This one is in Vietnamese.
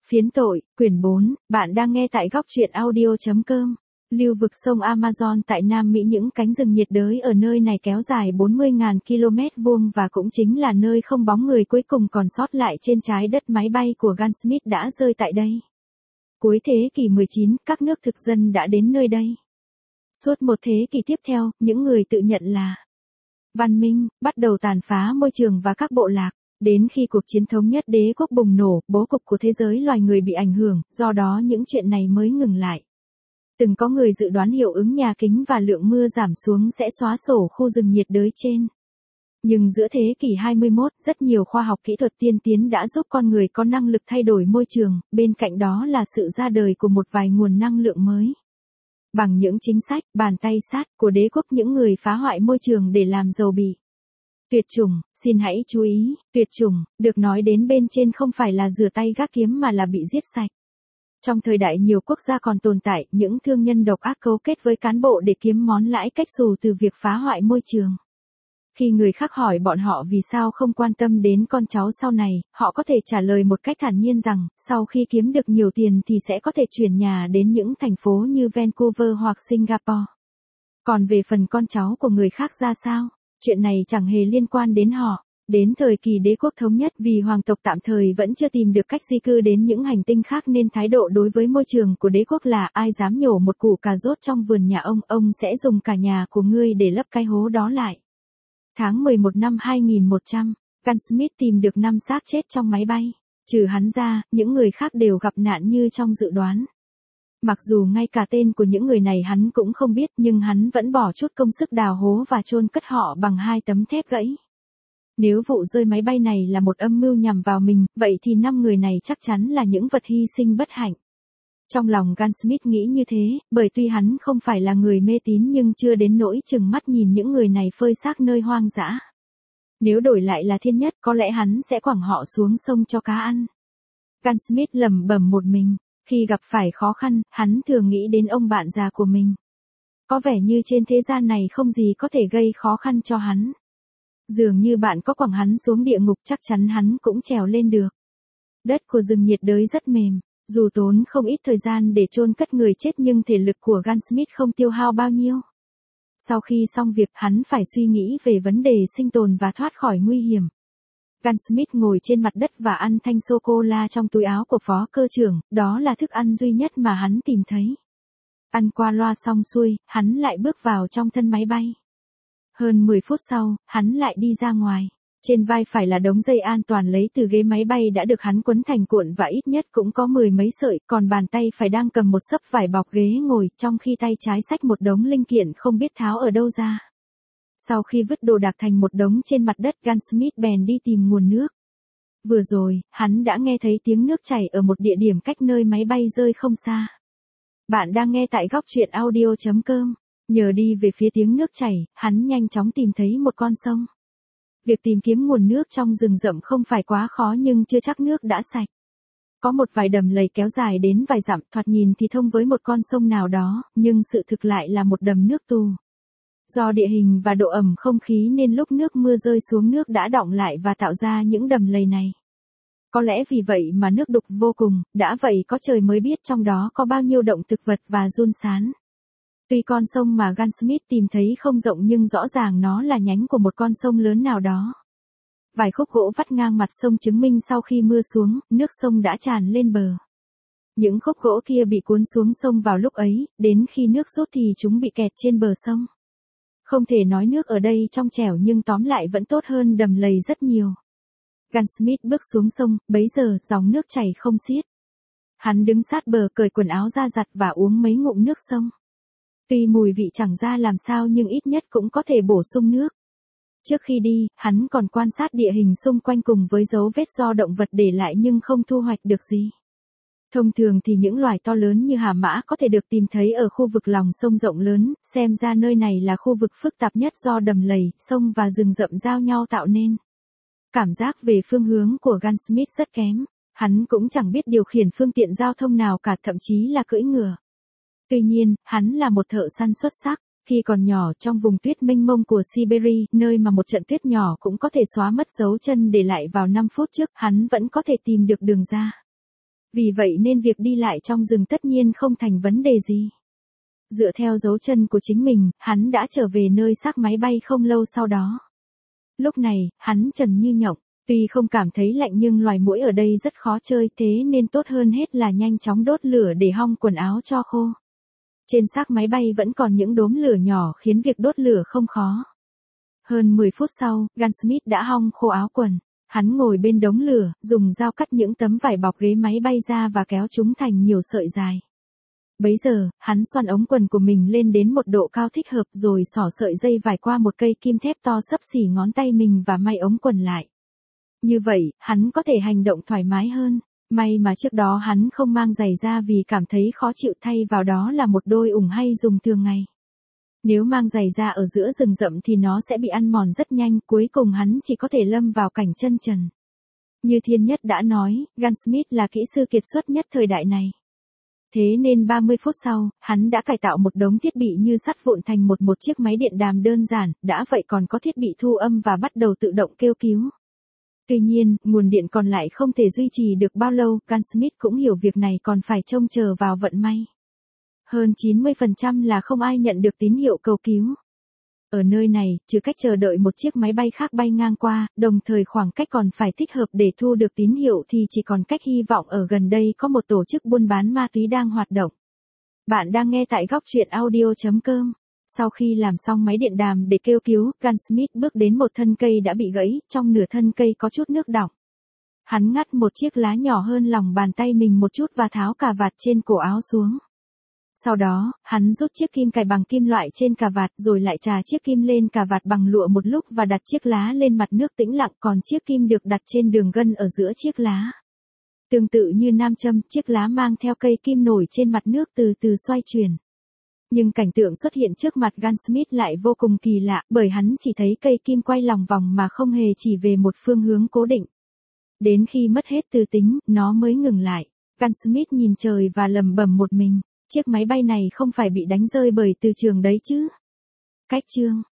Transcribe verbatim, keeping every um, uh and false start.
Phiến tội, quyển bốn, bạn đang nghe tại góc truyện audio chấm com. Lưu vực sông Amazon tại Nam Mỹ, những cánh rừng nhiệt đới ở nơi này kéo dài bốn mươi nghìn ki lô mét vuông và cũng chính là nơi không bóng người cuối cùng còn sót lại trên trái đất. Máy bay của Gunsmith đã rơi tại đây. Cuối thế kỷ mười chín, các nước thực dân đã đến nơi đây. Suốt một thế kỷ tiếp theo, những người tự nhận là văn minh, bắt đầu tàn phá môi trường và các bộ lạc. Đến khi cuộc chiến thống nhất đế quốc bùng nổ, bố cục của thế giới loài người bị ảnh hưởng, do đó những chuyện này mới ngừng lại. Từng có người dự đoán hiệu ứng nhà kính và lượng mưa giảm xuống sẽ xóa sổ khu rừng nhiệt đới trên. Nhưng giữa thế kỷ hai mươi mốt, rất nhiều khoa học kỹ thuật tiên tiến đã giúp con người có năng lực thay đổi môi trường, bên cạnh đó là sự ra đời của một vài nguồn năng lượng mới. Bằng những chính sách, bàn tay sát của đế quốc, những người phá hoại môi trường để làm giàu bị tuyệt chủng. Xin hãy chú ý, tuyệt chủng được nói đến bên trên không phải là rửa tay gác kiếm mà là bị giết sạch. Trong thời đại nhiều quốc gia còn tồn tại những thương nhân độc ác cấu kết với cán bộ để kiếm món lãi cách xù từ việc phá hoại môi trường. Khi người khác hỏi bọn họ vì sao không quan tâm đến con cháu sau này, họ có thể trả lời một cách thản nhiên rằng, sau khi kiếm được nhiều tiền thì sẽ có thể chuyển nhà đến những thành phố như Vancouver hoặc Singapore. Còn về phần con cháu của người khác ra sao? Chuyện này chẳng hề liên quan đến họ. Đến thời kỳ đế quốc thống nhất, vì hoàng tộc tạm thời vẫn chưa tìm được cách di cư đến những hành tinh khác nên thái độ đối với môi trường của đế quốc là ai dám nhổ một củ cà rốt trong vườn nhà ông, ông sẽ dùng cả nhà của ngươi để lấp cái hố đó lại. Tháng mười một năm hai nghìn một trăm, Gunsmith tìm được năm xác chết trong máy bay. Trừ hắn ra, những người khác đều gặp nạn như trong dự đoán. Mặc dù ngay cả tên của những người này hắn cũng không biết, nhưng hắn vẫn bỏ chút công sức đào hố và chôn cất họ bằng hai tấm thép gãy. Nếu vụ rơi máy bay này là một âm mưu nhằm vào mình, vậy thì năm người này chắc chắn là những vật hy sinh bất hạnh. Trong lòng Gunsmith nghĩ như thế, bởi tuy hắn không phải là người mê tín nhưng chưa đến nỗi chừng mắt nhìn những người này phơi xác nơi hoang dã. Nếu đổi lại là thiên nhất, có lẽ hắn sẽ quẳng họ xuống sông cho cá ăn. Gunsmith lẩm bẩm một mình. Khi gặp phải khó khăn, hắn thường nghĩ đến ông bạn già của mình. Có vẻ như trên thế gian này không gì có thể gây khó khăn cho hắn. Dường như bạn có quẳng hắn xuống địa ngục chắc chắn hắn cũng trèo lên được. Đất của rừng nhiệt đới rất mềm, dù tốn không ít thời gian để chôn cất người chết nhưng thể lực của Gunsmith không tiêu hao bao nhiêu. Sau khi xong việc, hắn phải suy nghĩ về vấn đề sinh tồn và thoát khỏi nguy hiểm. Gunsmith ngồi trên mặt đất và ăn thanh sô-cô-la trong túi áo của phó cơ trưởng, đó là thức ăn duy nhất mà hắn tìm thấy. Ăn qua loa xong xuôi, hắn lại bước vào trong thân máy bay. Hơn mười phút sau, hắn lại đi ra ngoài. Trên vai phải là đống dây an toàn lấy từ ghế máy bay đã được hắn quấn thành cuộn và ít nhất cũng có mười mấy sợi, còn bàn tay phải đang cầm một xấp vải bọc ghế ngồi, trong khi tay trái xách một đống linh kiện không biết tháo ở đâu ra. Sau khi vứt đồ đạc thành một đống trên mặt đất, Gunsmith bèn đi tìm nguồn nước. Vừa rồi, hắn đã nghe thấy tiếng nước chảy ở một địa điểm cách nơi máy bay rơi không xa. Bạn đang nghe tại góc truyện audio chấm com. Nhờ đi về phía tiếng nước chảy, hắn nhanh chóng tìm thấy một con sông. Việc tìm kiếm nguồn nước trong rừng rậm không phải quá khó nhưng chưa chắc nước đã sạch. Có một vài đầm lầy kéo dài đến vài dặm, thoạt nhìn thì thông với một con sông nào đó, nhưng sự thực lại là một đầm nước tù. Do địa hình và độ ẩm không khí nên lúc nước mưa rơi xuống nước đã đọng lại và tạo ra những đầm lầy này. Có lẽ vì vậy mà nước đục vô cùng, đã vậy có trời mới biết trong đó có bao nhiêu động thực vật và giun sán. Tuy con sông mà Gunsmith tìm thấy không rộng nhưng rõ ràng nó là nhánh của một con sông lớn nào đó. Vài khúc gỗ vắt ngang mặt sông chứng minh sau khi mưa xuống, nước sông đã tràn lên bờ. Những khúc gỗ kia bị cuốn xuống sông vào lúc ấy, đến khi nước rút thì chúng bị kẹt trên bờ sông. Không thể nói nước ở đây trong trẻo nhưng tóm lại vẫn tốt hơn đầm lầy rất nhiều. Gunsmith bước xuống sông, bấy giờ dòng nước chảy không xiết. Hắn đứng sát bờ cởi quần áo ra giặt và uống mấy ngụm nước sông. Tuy mùi vị chẳng ra làm sao nhưng ít nhất cũng có thể bổ sung nước. Trước khi đi, hắn còn quan sát địa hình xung quanh cùng với dấu vết do động vật để lại nhưng không thu hoạch được gì. Thông thường thì những loài to lớn như hà mã có thể được tìm thấy ở khu vực lòng sông rộng lớn, xem ra nơi này là khu vực phức tạp nhất do đầm lầy, sông và rừng rậm giao nhau tạo nên. Cảm giác về phương hướng của Gunsmith rất kém, hắn cũng chẳng biết điều khiển phương tiện giao thông nào cả, thậm chí là cưỡi ngựa. Tuy nhiên, hắn là một thợ săn xuất sắc. Khi còn nhỏ trong vùng tuyết mênh mông của Siberia, nơi mà một trận tuyết nhỏ cũng có thể xóa mất dấu chân để lại vào năm phút trước, hắn vẫn có thể tìm được đường ra. Vì vậy nên việc đi lại trong rừng tất nhiên không thành vấn đề gì. Dựa theo dấu chân của chính mình, hắn đã trở về nơi xác máy bay không lâu sau đó. Lúc này, hắn trần như nhộng, tuy không cảm thấy lạnh nhưng loài muỗi ở đây rất khó chơi, thế nên tốt hơn hết là nhanh chóng đốt lửa để hong quần áo cho khô. Trên xác máy bay vẫn còn những đốm lửa nhỏ khiến việc đốt lửa không khó. Hơn mười phút sau, Gunsmith đã hong khô áo quần. Hắn ngồi bên đống lửa, dùng dao cắt những tấm vải bọc ghế máy bay ra và kéo chúng thành nhiều sợi dài. Bấy giờ, hắn xoăn ống quần của mình lên đến một độ cao thích hợp rồi xỏ sợi dây vải qua một cây kim thép to xấp xỉ ngón tay mình và may ống quần lại. Như vậy, hắn có thể hành động thoải mái hơn. May mà trước đó hắn không mang giày ra vì cảm thấy khó chịu, thay vào đó là một đôi ủng hay dùng thường ngày. Nếu mang giày ra ở giữa rừng rậm thì nó sẽ bị ăn mòn rất nhanh, cuối cùng hắn chỉ có thể lâm vào cảnh chân trần. Như Thiên Nhất đã nói, Gunsmith là kỹ sư kiệt xuất nhất thời đại này. Thế nên ba mươi phút sau, hắn đã cải tạo một đống thiết bị như sắt vụn thành một một chiếc máy điện đàm đơn giản, đã vậy còn có thiết bị thu âm và bắt đầu tự động kêu cứu. Tuy nhiên, nguồn điện còn lại không thể duy trì được bao lâu, Gunsmith cũng hiểu việc này còn phải trông chờ vào vận may. Hơn chín mươi phần trăm là không ai nhận được tín hiệu cầu cứu. Ở nơi này, trừ cách chờ đợi một chiếc máy bay khác bay ngang qua, đồng thời khoảng cách còn phải thích hợp để thu được tín hiệu thì chỉ còn cách hy vọng ở gần đây có một tổ chức buôn bán ma túy đang hoạt động. Bạn đang nghe tại góc truyện audio chấm com. Sau khi làm xong máy điện đàm để kêu cứu, Gunsmith bước đến một thân cây đã bị gãy, trong nửa thân cây có chút nước đọng. Hắn ngắt một chiếc lá nhỏ hơn lòng bàn tay mình một chút và tháo cà vạt trên cổ áo xuống. Sau đó, hắn rút chiếc kim cài bằng kim loại trên cà vạt rồi lại chà chiếc kim lên cà vạt bằng lụa một lúc và đặt chiếc lá lên mặt nước tĩnh lặng, còn chiếc kim được đặt trên đường gân ở giữa chiếc lá. Tương tự như nam châm, chiếc lá mang theo cây kim nổi trên mặt nước từ từ xoay chuyển. Nhưng cảnh tượng xuất hiện trước mặt Gunsmith lại vô cùng kỳ lạ, bởi hắn chỉ thấy cây kim quay lòng vòng mà không hề chỉ về một phương hướng cố định. Đến khi mất hết tư tính, nó mới ngừng lại. Gunsmith nhìn trời và lẩm bẩm một mình, chiếc máy bay này không phải bị đánh rơi bởi từ trường đấy chứ. Cách chương